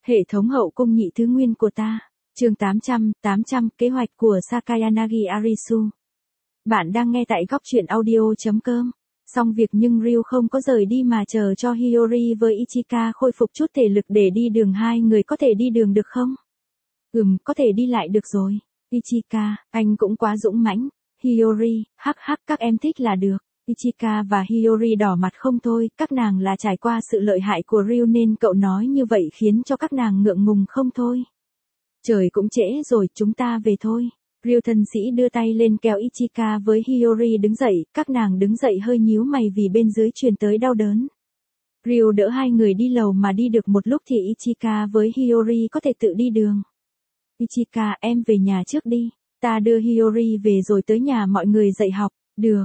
Hệ thống hậu cung nhị thứ nguyên của ta. Chương 800, kế hoạch của Sakayanagi Arisu. Bạn đang nghe tại góc truyện audio.com. Xong việc nhưng Ryu không có rời đi mà chờ cho Hiyori với Ichika khôi phục chút thể lực để đi đường. Hai người có thể đi đường được không? Có thể đi lại được rồi. Ichika, anh cũng quá dũng mãnh. Hiyori, hắc hắc các em thích là được. Ichika và Hiyori đỏ mặt không thôi, các nàng là trải qua sự lợi hại của Ryu nên cậu nói như vậy khiến cho các nàng ngượng ngùng không thôi. Trời cũng trễ rồi, chúng ta về thôi. Ryu thân sĩ đưa tay lên kéo Ichika với Hiyori đứng dậy, các nàng đứng dậy hơi nhíu mày vì bên dưới truyền tới đau đớn. Ryu đỡ hai người đi lầu mà đi được một lúc thì Ichika với Hiyori có thể tự đi đường. Ichika, em về nhà trước đi, ta đưa Hiyori về rồi tới nhà mọi người dạy học. Được,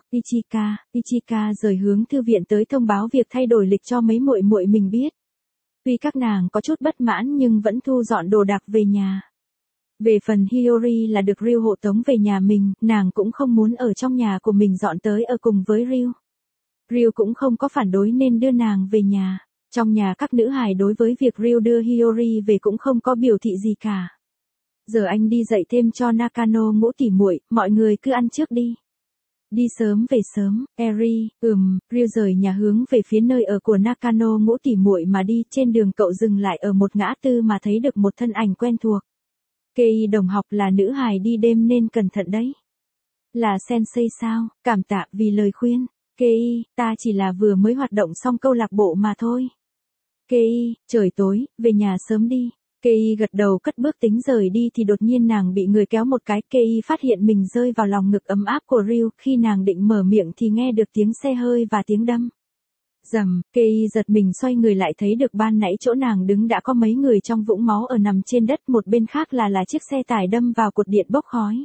Ichika rời hướng thư viện tới thông báo việc thay đổi lịch cho mấy muội muội mình biết. Tuy các nàng có chút bất mãn nhưng vẫn thu dọn đồ đạc về nhà. Về phần Hiyori là được Ryu hộ tống về nhà mình, nàng cũng không muốn ở trong nhà của mình dọn tới ở cùng với Ryu. Ryu cũng không có phản đối nên đưa nàng về nhà. Trong nhà các nữ hài đối với việc Ryu đưa Hiyori về cũng không có biểu thị gì cả. Giờ anh đi dạy thêm cho Nakano ngũ tỉ muội, mọi người cứ ăn trước đi. Đi sớm về sớm, Eri, Ryu rời nhà hướng về phía nơi ở của Nakano ngũ tỉ muội mà đi. Trên đường cậu dừng lại ở một ngã tư mà thấy được một thân ảnh quen thuộc. Kei đồng học là nữ hài đi đêm nên cẩn thận đấy. Là sensei sao? Cảm tạ vì lời khuyên. Kei, ta chỉ là vừa mới hoạt động xong câu lạc bộ mà thôi. Kei, trời tối, về nhà sớm đi. Kei gật đầu cất bước tính rời đi thì đột nhiên nàng bị người kéo một cái. Kei phát hiện mình rơi vào lòng ngực ấm áp của Ryu. Khi nàng định mở miệng thì nghe được tiếng xe hơi và tiếng đâm. Rầm, Kei giật mình xoay người lại thấy được ban nãy chỗ nàng đứng đã có mấy người trong vũng máu ở nằm trên đất. Một bên khác là chiếc xe tải đâm vào cột điện bốc khói.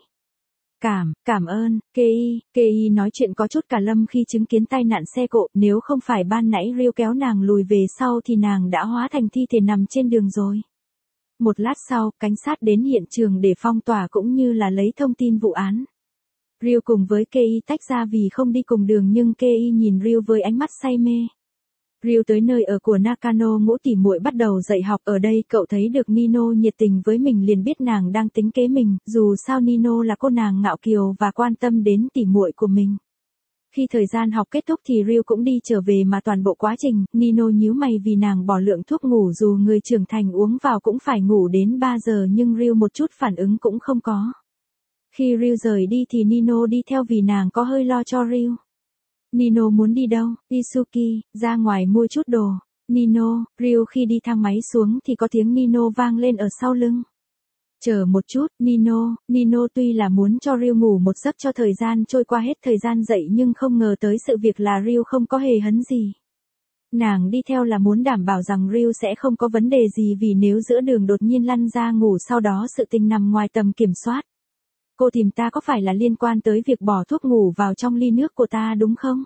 Cảm ơn, Kei nói chuyện có chút cả lâm khi chứng kiến tai nạn xe cộ. Nếu không phải ban nãy Ryu kéo nàng lùi về sau thì nàng đã hóa thành thi thể nằm trên đường rồi. Một lát sau, cảnh sát đến hiện trường để phong tỏa cũng như là lấy thông tin vụ án. Ryu cùng với Kei tách ra vì không đi cùng đường nhưng Kei nhìn Ryu với ánh mắt say mê. Ryu tới nơi ở của Nakano ngũ tỉ muội bắt đầu dạy học ở đây. Cậu thấy được Nino nhiệt tình với mình liền biết nàng đang tính kế mình. Dù sao Nino là cô nàng ngạo kiều và quan tâm đến tỉ muội của mình. Khi thời gian học kết thúc thì Ryu cũng đi trở về mà toàn bộ quá trình, Nino nhíu mày vì nàng bỏ lượng thuốc ngủ dù người trưởng thành uống vào cũng phải ngủ đến 3 giờ nhưng Ryu một chút phản ứng cũng không có. Khi Ryu rời đi thì Nino đi theo vì nàng có hơi lo cho Ryu. Nino muốn đi đâu? Isuki, ra ngoài mua chút đồ. Nino, Ryu khi đi thang máy xuống thì có tiếng Nino vang lên ở sau lưng. Chờ một chút, Nino tuy là muốn cho Ryu ngủ một giấc cho thời gian trôi qua hết thời gian dậy nhưng không ngờ tới sự việc là Ryu không có hề hấn gì. Nàng đi theo là muốn đảm bảo rằng Ryu sẽ không có vấn đề gì vì nếu giữa đường đột nhiên lăn ra ngủ sau đó sự tình nằm ngoài tầm kiểm soát. Cô tìm ta có phải là liên quan tới việc bỏ thuốc ngủ vào trong ly nước của ta đúng không?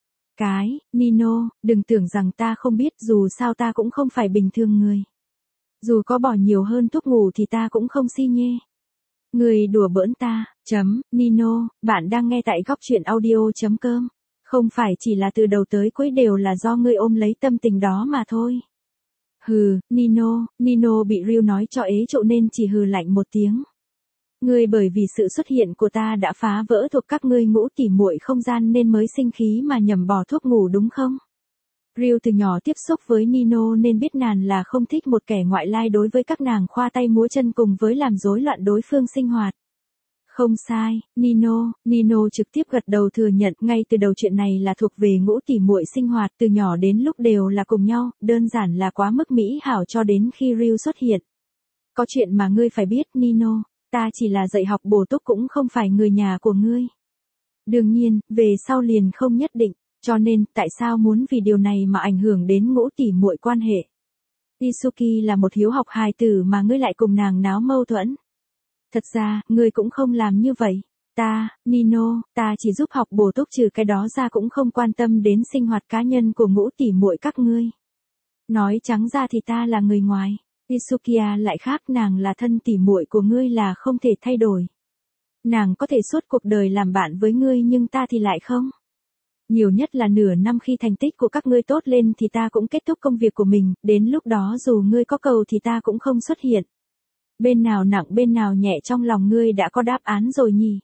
Nino, đừng tưởng rằng ta không biết dù sao ta cũng không phải bình thường người. Dù có bỏ nhiều hơn thuốc ngủ thì ta cũng không si nhê. Người đùa bỡn ta, Nino, bạn đang nghe tại góc truyện audio.com. Không phải chỉ là từ đầu tới cuối đều là do ngươi ôm lấy tâm tình đó mà thôi. Hừ, Nino bị Ryu nói cho ế trụ nên chỉ hừ lạnh một tiếng. Ngươi bởi vì sự xuất hiện của ta đã phá vỡ thuộc các ngươi ngũ tỉ muội không gian nên mới sinh khí mà nhầm bỏ thuốc ngủ đúng không? Ryu từ nhỏ tiếp xúc với Nino nên biết nàng là không thích một kẻ ngoại lai đối với các nàng khoa tay múa chân cùng với làm rối loạn đối phương sinh hoạt. Không sai, Nino trực tiếp gật đầu thừa nhận ngay từ đầu chuyện này là thuộc về ngũ tỉ muội sinh hoạt từ nhỏ đến lúc đều là cùng nhau, đơn giản là quá mức mỹ hảo cho đến khi Ryu xuất hiện. Có chuyện mà ngươi phải biết Nino, ta chỉ là dạy học bổ túc cũng không phải người nhà của ngươi. Đương nhiên, về sau liền không nhất định. Cho nên, tại sao muốn vì điều này mà ảnh hưởng đến ngũ tỉ muội quan hệ? Isuki là một hiếu học hài tử mà ngươi lại cùng nàng náo mâu thuẫn. Thật ra, ngươi cũng không làm như vậy. Nino, ta chỉ giúp học bổ túc trừ cái đó ra cũng không quan tâm đến sinh hoạt cá nhân của ngũ tỉ muội các ngươi. Nói trắng ra thì ta là người ngoài. Isukia lại khác nàng là thân tỉ muội của ngươi là không thể thay đổi. Nàng có thể suốt cuộc đời làm bạn với ngươi nhưng ta thì lại không. Nhiều nhất là nửa năm khi thành tích của các ngươi tốt lên thì ta cũng kết thúc công việc của mình, đến lúc đó dù ngươi có cầu thì ta cũng không xuất hiện. Bên nào nặng bên nào nhẹ trong lòng ngươi đã có đáp án rồi nhỉ?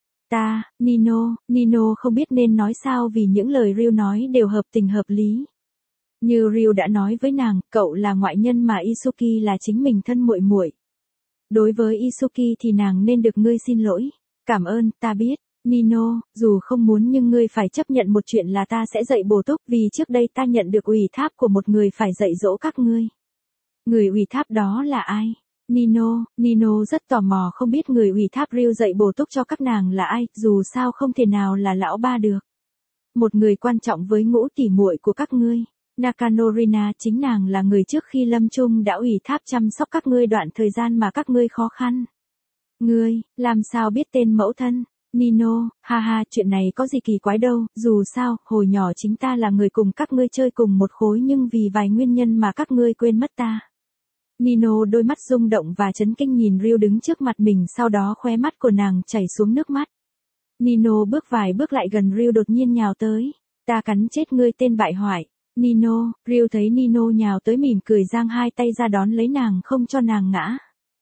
Nino không biết nên nói sao vì những lời Ryu nói đều hợp tình hợp lý. Như Ryu đã nói với nàng, cậu là ngoại nhân mà Isuki là chính mình thân muội muội. Đối với Isuki thì nàng nên được ngươi xin lỗi. Cảm ơn, ta biết. Nino, dù không muốn nhưng ngươi phải chấp nhận một chuyện là ta sẽ dạy bổ túc vì trước đây ta nhận được ủy thác của một người phải dạy dỗ các ngươi. Người ủy thác đó là ai? Nino rất tò mò không biết người ủy thác Ryu dạy bổ túc cho các nàng là ai, dù sao không thể nào là lão ba được. Một người quan trọng với ngũ tỷ muội của các ngươi. Nakanorina chính nàng là người trước khi lâm chung đã ủy thác chăm sóc các ngươi đoạn thời gian mà các ngươi khó khăn. Ngươi, làm sao biết tên mẫu thân? Nino, ha, chuyện này có gì kỳ quái đâu, dù sao, hồi nhỏ chính ta là người cùng các ngươi chơi cùng một khối nhưng vì vài nguyên nhân mà các ngươi quên mất ta. Nino đôi mắt rung động và chấn kinh nhìn Ryu đứng trước mặt mình, sau đó khóe mắt của nàng chảy xuống nước mắt. Nino bước vài bước lại gần Ryu đột nhiên nhào tới. Ta cắn chết ngươi tên bại hoại. Nino, Ryu thấy Nino nhào tới mỉm cười giang hai tay ra đón lấy nàng không cho nàng ngã.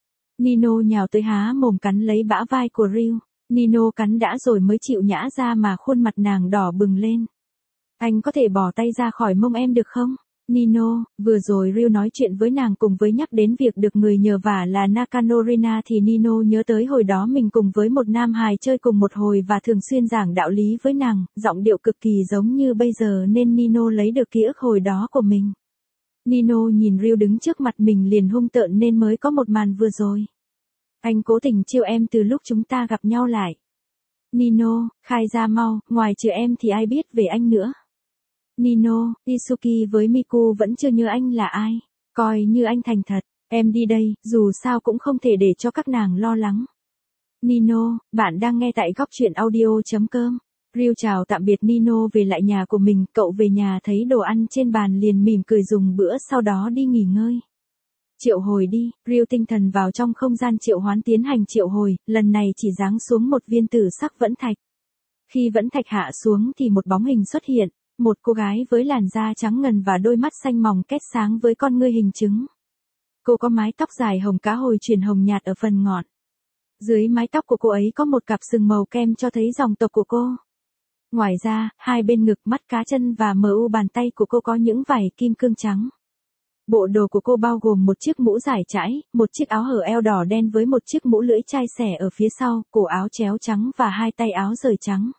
Nino nhào tới há mồm cắn lấy bả vai của Ryu. Nino cắn đã rồi mới chịu nhã ra mà khuôn mặt nàng đỏ bừng lên. Anh có thể bỏ tay ra khỏi mông em được không? Nino, vừa rồi Ryu nói chuyện với nàng cùng với nhắc đến việc được người nhờ vả là Nakanorina thì Nino nhớ tới hồi đó mình cùng với một nam hài chơi cùng một hồi và thường xuyên giảng đạo lý với nàng, giọng điệu cực kỳ giống như bây giờ nên Nino lấy được ký ức hồi đó của mình. Nino nhìn Ryu đứng trước mặt mình liền hung tợn nên mới có một màn vừa rồi. Anh cố tình trêu em từ lúc chúng ta gặp nhau lại. Nino, khai ra mau, ngoài trừ em thì ai biết về anh nữa. Nino, Isuki với Miku vẫn chưa nhớ anh là ai. Coi như anh thành thật, em đi đây, dù sao cũng không thể để cho các nàng lo lắng. Nino, bạn đang nghe tại góc truyện audio.com. Ryu chào tạm biệt Nino về lại nhà của mình, cậu về nhà thấy đồ ăn trên bàn liền mỉm cười dùng bữa sau đó đi nghỉ ngơi. Triệu hồi đi, Ryu tinh thần vào trong không gian triệu hoán tiến hành triệu hồi, lần này chỉ giáng xuống một viên tử sắc vẫn thạch. Khi vẫn thạch hạ xuống thì một bóng hình xuất hiện. Một cô gái với làn da trắng ngần và đôi mắt xanh mòng két sáng với con ngươi hình trứng. Cô có mái tóc dài hồng cá hồi chuyển hồng nhạt ở phần ngọn. Dưới mái tóc của cô ấy có một cặp sừng màu kem cho thấy dòng tộc của cô. Ngoài ra, hai bên ngực, mắt cá chân và mu bàn tay của cô có những vảy kim cương trắng. Bộ đồ của cô bao gồm một chiếc mũ giải trãi, một chiếc áo hở eo đỏ đen với một chiếc mũ lưỡi chai xẻ ở phía sau, cổ áo chéo trắng và hai tay áo rời trắng.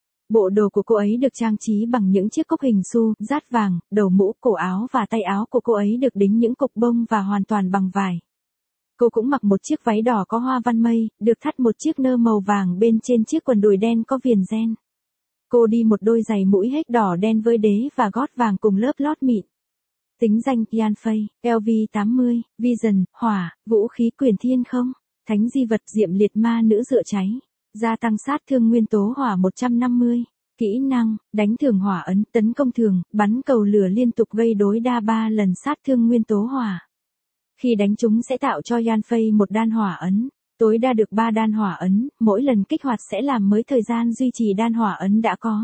Bộ đồ của cô ấy được trang trí bằng những chiếc cúc hình xu, dát vàng, đầu mũ, cổ áo và tay áo của cô ấy được đính những cục bông và hoàn toàn bằng vải. Cô cũng mặc một chiếc váy đỏ có hoa văn mây, được thắt một chiếc nơ màu vàng bên trên chiếc quần đùi đen có viền ren. Cô đi một đôi giày mũi héc đỏ đen với đế và gót vàng cùng lớp lót mịn. Tính danh Yanfei, LV80, Vision, hỏa, vũ khí quyền thiên không, thánh di vật diệm liệt ma nữ dựa cháy. Gia tăng sát thương nguyên tố hỏa 150. Kỹ năng, đánh thường hỏa ấn, tấn công thường, bắn cầu lửa liên tục gây đối đa 3 lần sát thương nguyên tố hỏa. Khi đánh chúng sẽ tạo cho Yanfei một đan hỏa ấn, tối đa được 3 đan hỏa ấn, mỗi lần kích hoạt sẽ làm mới thời gian duy trì đan hỏa ấn đã có.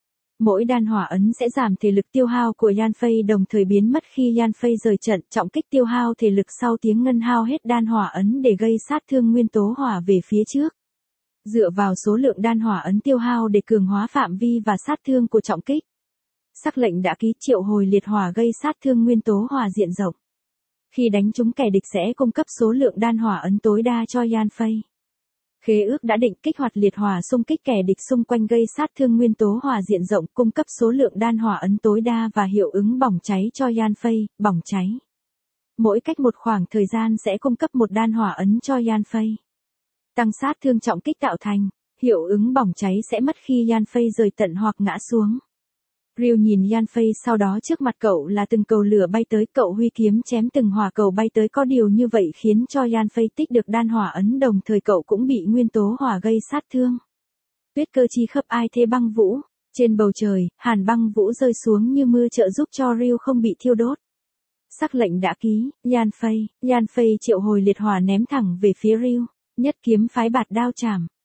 Mỗi đan hỏa ấn sẽ giảm thể lực tiêu hao của Yanfei đồng thời biến mất khi Yanfei rời trận, trọng kích tiêu hao thể lực sau tiếng ngân hao hết đan hỏa ấn để gây sát thương nguyên tố hỏa về phía trước. Dựa vào số lượng đan hỏa ấn tiêu hao để cường hóa phạm vi và sát thương của trọng kích. Sắc lệnh đã ký triệu hồi liệt hỏa gây sát thương nguyên tố hỏa diện rộng. Khi đánh trúng kẻ địch sẽ cung cấp số lượng đan hỏa ấn tối đa cho Yanfei. Khế ước đã định kích hoạt liệt hỏa xung kích kẻ địch xung quanh gây sát thương nguyên tố hỏa diện rộng, cung cấp số lượng đan hỏa ấn tối đa và hiệu ứng bỏng cháy cho Yanfei, bỏng cháy. Mỗi cách một khoảng thời gian sẽ cung cấp một đan hỏa ấn cho Yanfei. Tăng sát thương trọng kích tạo thành, hiệu ứng bỏng cháy sẽ mất khi Yanfei rời tận hoặc ngã xuống. Ryu nhìn Yanfei sau đó trước mặt cậu là từng cầu lửa bay tới, cậu huy kiếm chém từng hỏa cầu bay tới, có điều như vậy khiến cho Yanfei tích được đan hỏa ấn đồng thời cậu cũng bị nguyên tố hỏa gây sát thương. Tuyết cơ chi khắp ai thế băng vũ, trên bầu trời, hàn băng vũ rơi xuống như mưa trợ giúp cho Ryu không bị thiêu đốt. Sắc lệnh đã ký, Yanfei triệu hồi liệt hỏa ném thẳng về phía Ryu, nhất kiếm phái bạt đao chảm.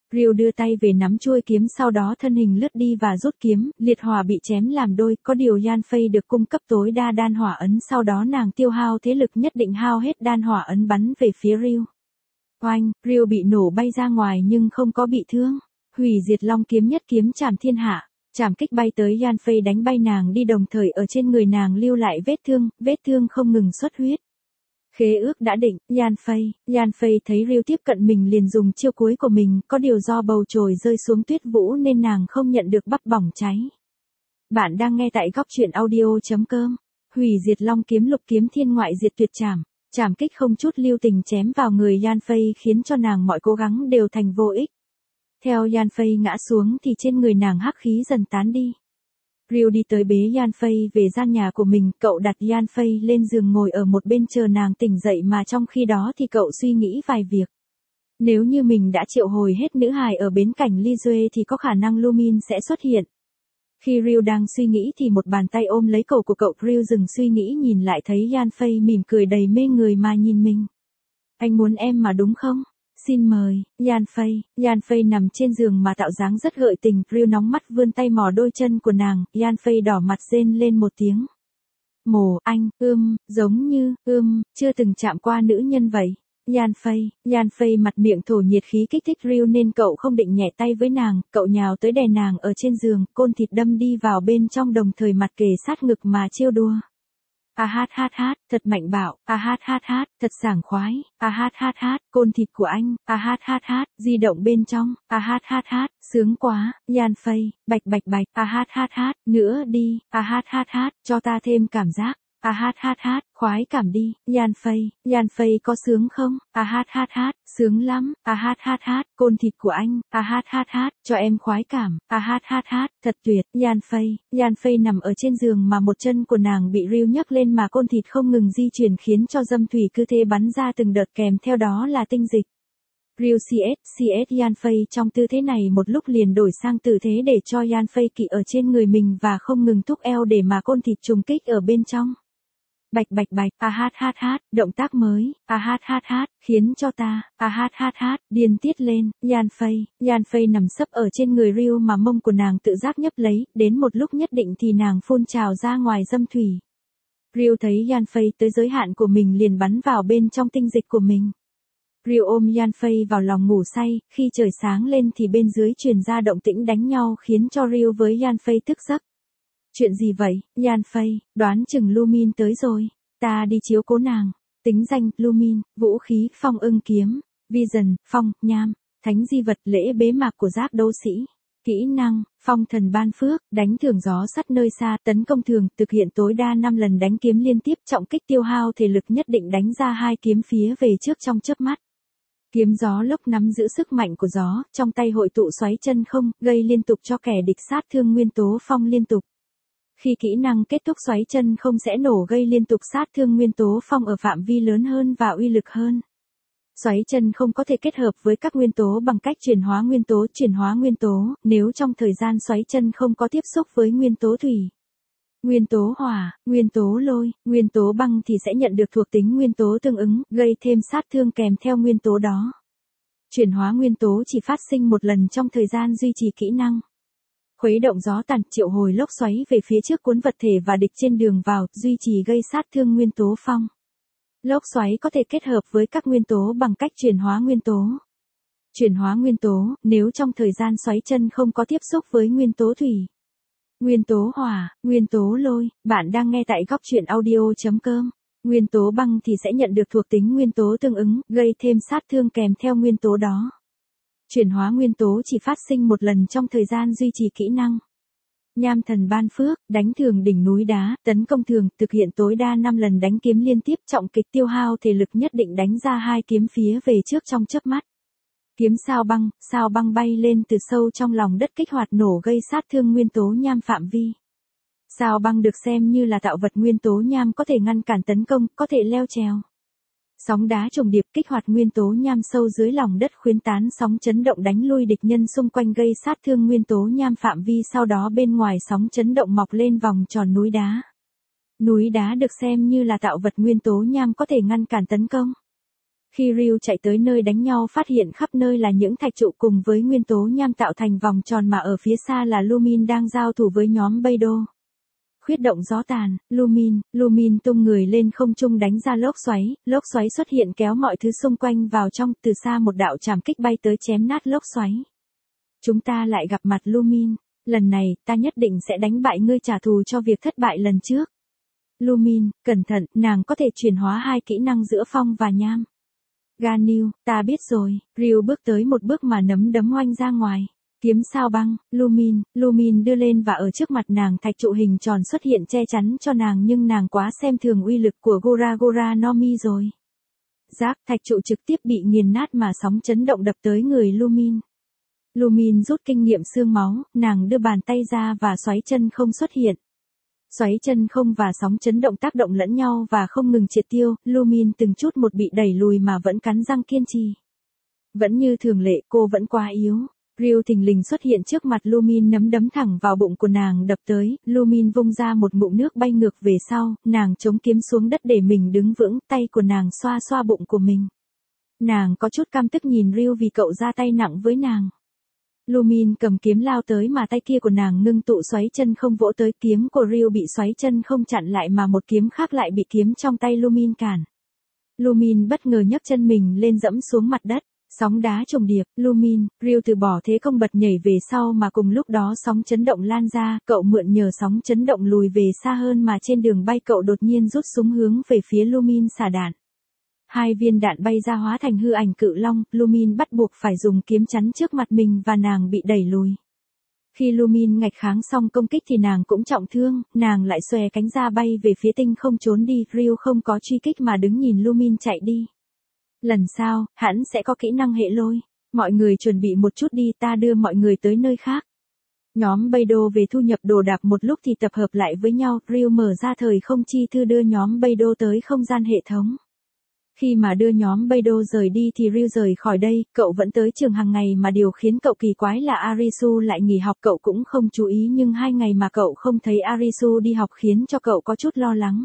Ryu đưa tay về nắm chuôi kiếm sau đó thân hình lướt đi và rút kiếm, liệt hỏa bị chém làm đôi, có điều Yan Fei được cung cấp tối đa đan hỏa ấn sau đó nàng tiêu hao thế lực nhất định hao hết đan hỏa ấn bắn về phía Ryu. Oanh, Ryu bị nổ bay ra ngoài nhưng không có bị thương. Hủy diệt long kiếm nhất kiếm chảm thiên hạ, chảm kích bay tới Yan Fei đánh bay nàng đi đồng thời ở trên người nàng lưu lại vết thương không ngừng xuất huyết. Khế ước đã định, Yan Fei thấy Ryu tiếp cận mình liền dùng chiêu cuối của mình, có điều do bầu trời rơi xuống tuyết vũ nên nàng không nhận được bắp bỏng cháy. Bạn đang nghe tại góc truyện audio.com. Hủy diệt long kiếm lục kiếm thiên ngoại diệt tuyệt trảm, chảm kích không chút lưu tình chém vào người Yan Fei khiến cho nàng mọi cố gắng đều thành vô ích. Theo Yan Fei ngã xuống thì trên người nàng hắc khí dần tán đi. Ryu đi tới bế Yan Fei về gian nhà của mình, cậu đặt Yan Fei lên giường ngồi ở một bên chờ nàng tỉnh dậy mà trong khi đó thì cậu suy nghĩ vài việc. Nếu như mình đã triệu hồi hết nữ hài ở bến cảnh Li Duê thì có khả năng Lumin sẽ xuất hiện. Khi Ryu đang suy nghĩ thì một bàn tay ôm lấy cổ của cậu, Ryu dừng suy nghĩ nhìn lại thấy Yan Fei mỉm cười đầy mê người mà nhìn mình. Anh muốn em mà đúng không? Xin mời, Yan Fei nằm trên giường mà tạo dáng rất gợi tình, Ryu nóng mắt vươn tay mò đôi chân của nàng, Yan Fei đỏ mặt rên lên một tiếng. Mồ, anh, giống như, chưa từng chạm qua nữ nhân vậy. Yan Fei mặt miệng thổ nhiệt khí kích thích Ryu nên cậu không định nhẹ tay với nàng, cậu nhào tới đè nàng ở trên giường, côn thịt đâm đi vào bên trong đồng thời mặt kề sát ngực mà trêu đùa. Thật mạnh bạo, thật sảng khoái, côn thịt của anh, di động bên trong, sướng quá, Yan Fei, bạch, nữa đi, cho ta thêm cảm giác, khoái cảm đi, Yan Fei có sướng không, sướng lắm, côn thịt của anh, cho em khoái cảm, thật tuyệt, Yan Fei nằm ở trên giường mà một chân của nàng bị Ryu nhấc lên mà côn thịt không ngừng di chuyển khiến cho dâm thủy cứ thế bắn ra từng đợt kèm theo đó là tinh dịch. Ryu CS Yan Fei trong tư thế này một lúc liền đổi sang tư thế để cho Yan Fei kỵ ở trên người mình và không ngừng thúc eo để mà côn thịt trùng kích ở bên trong. Bạch, động tác mới, khiến cho ta, điên tiết lên, Yan Fei nằm sấp ở trên người Ryu mà mông của nàng tự giác nhấp lấy, đến một lúc nhất định thì nàng phun trào ra ngoài dâm thủy. Ryu thấy Yan Fei tới giới hạn của mình liền bắn vào bên trong tinh dịch của mình. Ryu ôm Yan Fei vào lòng ngủ say, khi trời sáng lên thì bên dưới truyền ra động tĩnh đánh nhau khiến cho Ryu với Yan Fei thức giấc. Chuyện gì vậy, Yan Fei, đoán chừng Lumin tới rồi, ta đi chiếu cố nàng. Tính danh, Lumin, vũ khí, phong ưng kiếm, Vision, phong, nham, thánh di vật, lễ bế mạc của giáp đấu sĩ. Kỹ năng, phong thần ban phước, đánh thường gió sắt nơi xa, tấn công thường, thực hiện tối đa 5 lần đánh kiếm liên tiếp, trọng kích tiêu hao thể lực nhất định đánh ra 2 kiếm phía về trước trong chớp mắt. Kiếm gió lốc nắm giữ sức mạnh của gió, trong tay hội tụ xoáy chân không, gây liên tục cho kẻ địch sát thương nguyên tố phong liên tục. Khi kỹ năng kết thúc xoáy chân không sẽ nổ gây liên tục sát thương nguyên tố phong ở phạm vi lớn hơn và uy lực hơn. Xoáy chân không có thể kết hợp với các nguyên tố bằng cách chuyển hóa nguyên tố, nếu trong thời gian xoáy chân không có tiếp xúc với nguyên tố thủy, nguyên tố hỏa, nguyên tố lôi, nguyên tố băng thì sẽ nhận được thuộc tính nguyên tố tương ứng, gây thêm sát thương kèm theo nguyên tố đó. Chuyển hóa nguyên tố chỉ phát sinh một lần trong thời gian duy trì kỹ năng. Khuấy động gió tàn, triệu hồi lốc xoáy về phía trước cuốn vật thể và địch trên đường vào, duy trì gây sát thương nguyên tố phong. Lốc xoáy có thể kết hợp với các nguyên tố bằng cách chuyển hóa nguyên tố. Chuyển hóa nguyên tố, nếu trong thời gian xoáy chân không có tiếp xúc với nguyên tố thủy, nguyên tố hỏa, nguyên tố lôi, bạn đang nghe tại góc truyện audio.com. Nguyên tố băng thì sẽ nhận được thuộc tính nguyên tố tương ứng, gây thêm sát thương kèm theo nguyên tố đó. Chuyển hóa nguyên tố chỉ phát sinh một lần trong thời gian duy trì kỹ năng. Nham thần ban phước, đánh thường đỉnh núi đá, tấn công thường, thực hiện tối đa 5 lần đánh kiếm liên tiếp, trọng kích tiêu hao thể lực nhất định đánh ra 2 kiếm phía về trước trong chớp mắt. Kiếm sao băng bay lên từ sâu trong lòng đất kích hoạt nổ gây sát thương nguyên tố nham phạm vi. Sao băng được xem như là tạo vật nguyên tố nham có thể ngăn cản tấn công, có thể leo trèo. Sóng đá trùng điệp kích hoạt nguyên tố nham sâu dưới lòng đất khuyến tán sóng chấn động đánh lui địch nhân xung quanh gây sát thương nguyên tố nham phạm vi, sau đó bên ngoài sóng chấn động mọc lên vòng tròn núi đá. Núi đá được xem như là tạo vật nguyên tố nham có thể ngăn cản tấn công. Khi Ryu chạy tới nơi đánh nhau phát hiện khắp nơi là những thạch trụ cùng với nguyên tố nham tạo thành vòng tròn mà ở phía xa là Lumin đang giao thủ với nhóm Beidou. Khuyết động gió tàn, Lumin tung người lên không trung đánh ra lốc xoáy xuất hiện kéo mọi thứ xung quanh vào trong, từ xa một đạo trảm kích bay tới chém nát lốc xoáy. Chúng ta lại gặp mặt Lumin, lần này ta nhất định sẽ đánh bại ngươi trả thù cho việc thất bại lần trước. Lumin, cẩn thận, nàng có thể chuyển hóa 2 kỹ năng giữa phong và nham. Ganyu, ta biết rồi, Ryu bước tới một bước mà nấm đấm oanh ra ngoài. Kiếm sao băng, Lumin đưa lên và ở trước mặt nàng thạch trụ hình tròn xuất hiện che chắn cho nàng nhưng nàng quá xem thường uy lực của Gora no Mi rồi. Rác, thạch trụ trực tiếp bị nghiền nát mà sóng chấn động đập tới người Lumin. Lumin rút kinh nghiệm xương máu, nàng đưa bàn tay ra và xoáy chân không xuất hiện. Xoáy chân không và sóng chấn động tác động lẫn nhau và không ngừng triệt tiêu, Lumin từng chút một bị đẩy lùi mà vẫn cắn răng kiên trì. Vẫn như thường lệ, cô vẫn quá yếu. Ryu thình lình xuất hiện trước mặt Lumin nắm đấm thẳng vào bụng của nàng đập tới, Lumin vung ra một ngụm nước bay ngược về sau, nàng chống kiếm xuống đất để mình đứng vững, tay của nàng xoa xoa bụng của mình. Nàng có chút căm tức nhìn Ryu vì cậu ra tay nặng với nàng. Lumin cầm kiếm lao tới mà tay kia của nàng ngưng tụ xoáy chân không vỗ tới, kiếm của Ryu bị xoáy chân không chặn lại mà một kiếm khác lại bị kiếm trong tay Lumin cản. Lumin bất ngờ nhấc chân mình lên dẫm xuống mặt đất. Sóng đá trùng điệp, Ryu từ bỏ thế công bật nhảy về sau mà cùng lúc đó sóng chấn động lan ra, cậu mượn nhờ sóng chấn động lùi về xa hơn mà trên đường bay cậu đột nhiên rút súng hướng về phía Lumin xả đạn. 2 viên đạn bay ra hóa thành hư ảnh cự long, Lumin bắt buộc phải dùng kiếm chắn trước mặt mình và nàng bị đẩy lùi. Khi Lumin ngạch kháng xong công kích thì nàng cũng trọng thương, nàng lại xòe cánh ra bay về phía tinh không trốn đi, Ryu không có truy kích mà đứng nhìn Lumin chạy đi. Lần sau, hắn sẽ có kỹ năng hệ lôi. Mọi người chuẩn bị một chút đi, ta đưa mọi người tới nơi khác. Nhóm Beidou về thu nhập đồ đạc một lúc thì tập hợp lại với nhau, Ryu mở ra thời không chi thư đưa nhóm Beidou tới không gian hệ thống. Khi mà đưa nhóm Beidou rời đi thì Ryu rời khỏi đây, cậu vẫn tới trường hàng ngày mà điều khiến cậu kỳ quái là Arisu lại nghỉ học, cậu cũng không chú ý nhưng 2 ngày mà cậu không thấy Arisu đi học khiến cho cậu có chút lo lắng.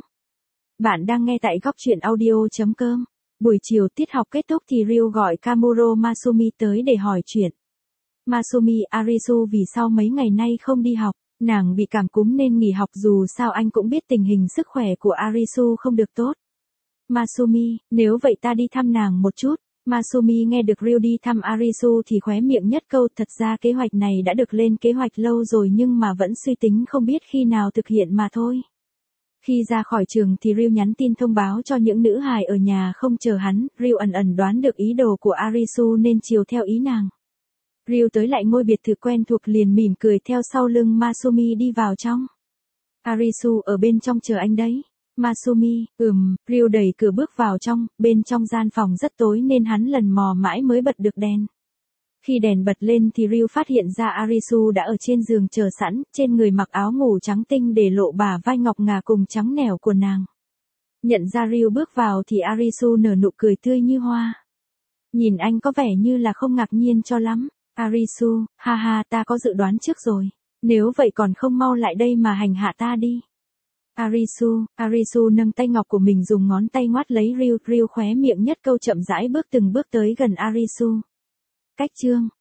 Bạn đang nghe tại góc truyện audio.com. Buổi chiều tiết học kết thúc thì Ryu gọi Kamuro Masumi tới để hỏi chuyện. Masumi, Arisu vì sao mấy ngày nay không đi học, nàng bị cảm cúm nên nghỉ học, dù sao anh cũng biết tình hình sức khỏe của Arisu không được tốt. Masumi, nếu vậy ta đi thăm nàng một chút. Masumi nghe được Ryu đi thăm Arisu thì khóe miệng nhất câu, thật ra kế hoạch này đã được lên kế hoạch lâu rồi nhưng mà vẫn suy tính không biết khi nào thực hiện mà thôi. Khi ra khỏi trường thì Ryu nhắn tin thông báo cho những nữ hài ở nhà không chờ hắn, Ryu ẩn đoán được ý đồ của Arisu nên chiều theo ý nàng. Ryu tới lại ngôi biệt thự quen thuộc liền mỉm cười theo sau lưng Masumi đi vào trong. Arisu ở bên trong chờ anh đấy. Masumi, Ryu đẩy cửa bước vào trong, bên trong gian phòng rất tối nên hắn lần mò mãi mới bật được đèn. Khi đèn bật lên thì Ryu phát hiện ra Arisu đã ở trên giường chờ sẵn, trên người mặc áo ngủ trắng tinh để lộ bả vai ngọc ngà cùng trắng nẻo của nàng. Nhận ra Ryu bước vào thì Arisu nở nụ cười tươi như hoa. Nhìn anh có vẻ như là không ngạc nhiên cho lắm. Arisu, ha ta có dự đoán trước rồi. Nếu vậy còn không mau lại đây mà hành hạ ta đi. Arisu nâng tay ngọc của mình dùng ngón tay ngoắt lấy Ryu khóe miệng nhất câu chậm rãi bước từng bước tới gần Arisu. Cách chương